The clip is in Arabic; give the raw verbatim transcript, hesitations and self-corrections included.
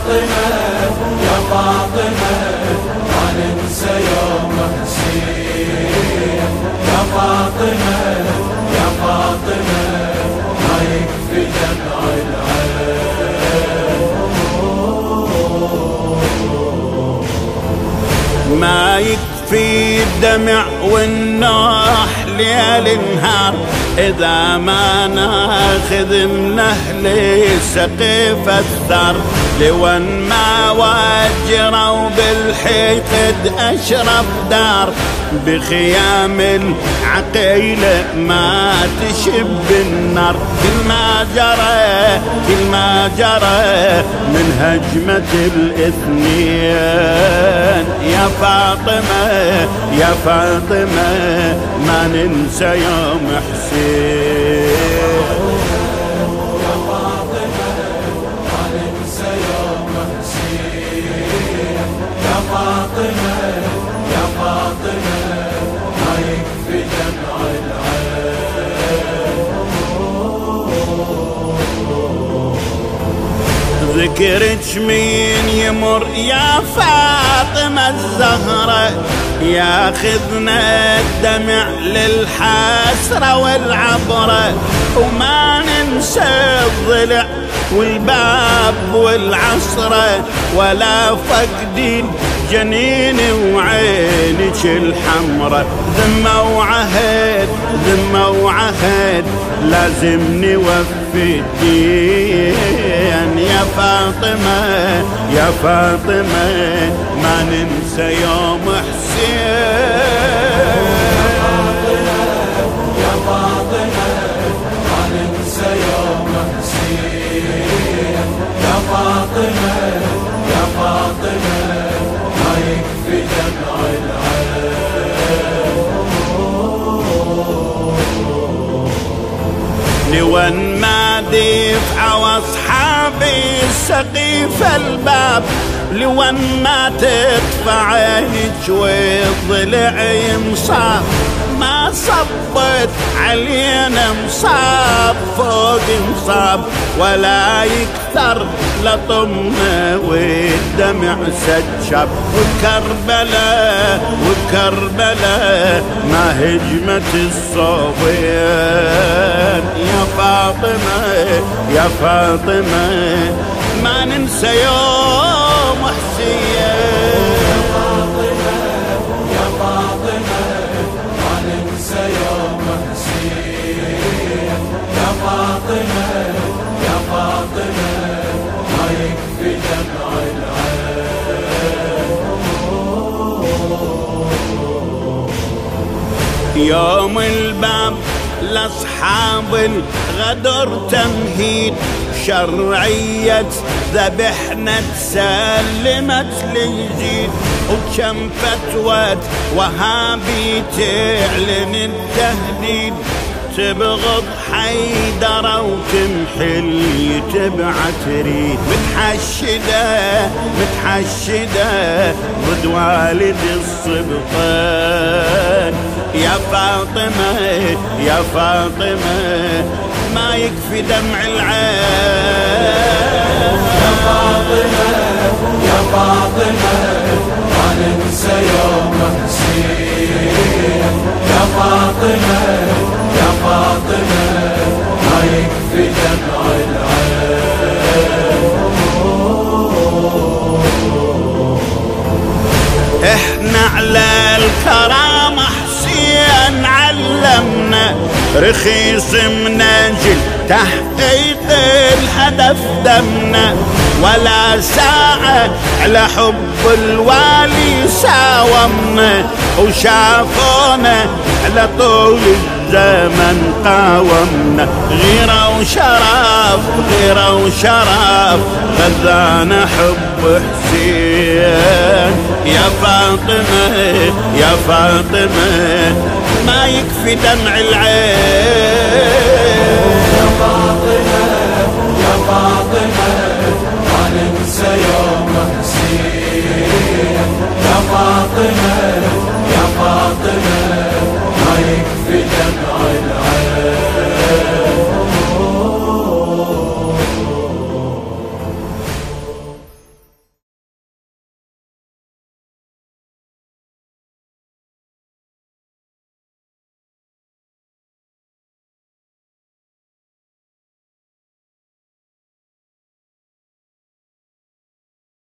فاطمة يا فاطمة ما ننسى يوم حسين. يا فاطمة يا فاطمة ما يكفي دمع العين. ما يكفي الدمع والنوح ليل نهار إذا ما ناخذ من أهل سقيف الثار. لون ما وجروا بالحقد أشرف دار بخيام العقيلة ما تشب النار. كل ما جرى كل ما جرى من هجمة الاثنين. يا فاطمة يا فاطمة ما ننسى يوم حسين. يا فاطمة يا فاطمة ما يكفي دمع العين. ذكرك مين يمر يا فاطمة الزهرة ياخذنا الدمع للحسرة والعبرة. وما ننسى الضلع والباب والعصرة ولا فقدين جنيني وعينك الحمرة. ذمة وعهد ذمة وعهد لازم نوفي الدين. يا فاطمة يا فاطمة ما ننسى يوم حسين. يا فاطمة ما ننسى يوم حسين. يا فاطمة يا فاطمة ما يكفي دمع العين. لون ما دفع واصحابي سقيف الباب. لون ما تدفع عينك والضلع يمصاب. ما صبت علينا مصاب فوق مصاب ولا يكثر لطمنا والدمع سجب. وكربلاء وكربلاء ما هجمت الصوبين. يا فاطمة يا فاطمة ما ننسى يوم حسين. يا فاطمة يا فاطمة ما ننسى يوم حسين. يا فاطمة يا فاطمة ما يكفي دمع العين. يوم الباب لاصحاب الغدر تمهيد. شرعية ذبحنا تسلمت ليزيد. وكم فتوى وهابي تعلن التهديد. تبغض حيدرة وتمحي اللي تبع تريد. متحشدة متحشدة ضد والد الصبطان. يا فاطمة يا فاطمة ما يكفي دمع العين. يا فاطمة يا فاطمة ما ننسى يوم حسين. يا فاطمة يا فاطمة ما يكفي دمع العين. احنا على الكرامة حسين علمنا. رخيص من اجل تحقيق الهدف دمنا. ولا ساعة على حب الوالي ساومنا. وشافونا على طول الزمن قاومنا. غيرة وشرف غيرة وشرف غذانا حب حسين. يا فاطمة يا فاطمة ما يكفي دمع العين. يا فاطمة يا فاطمة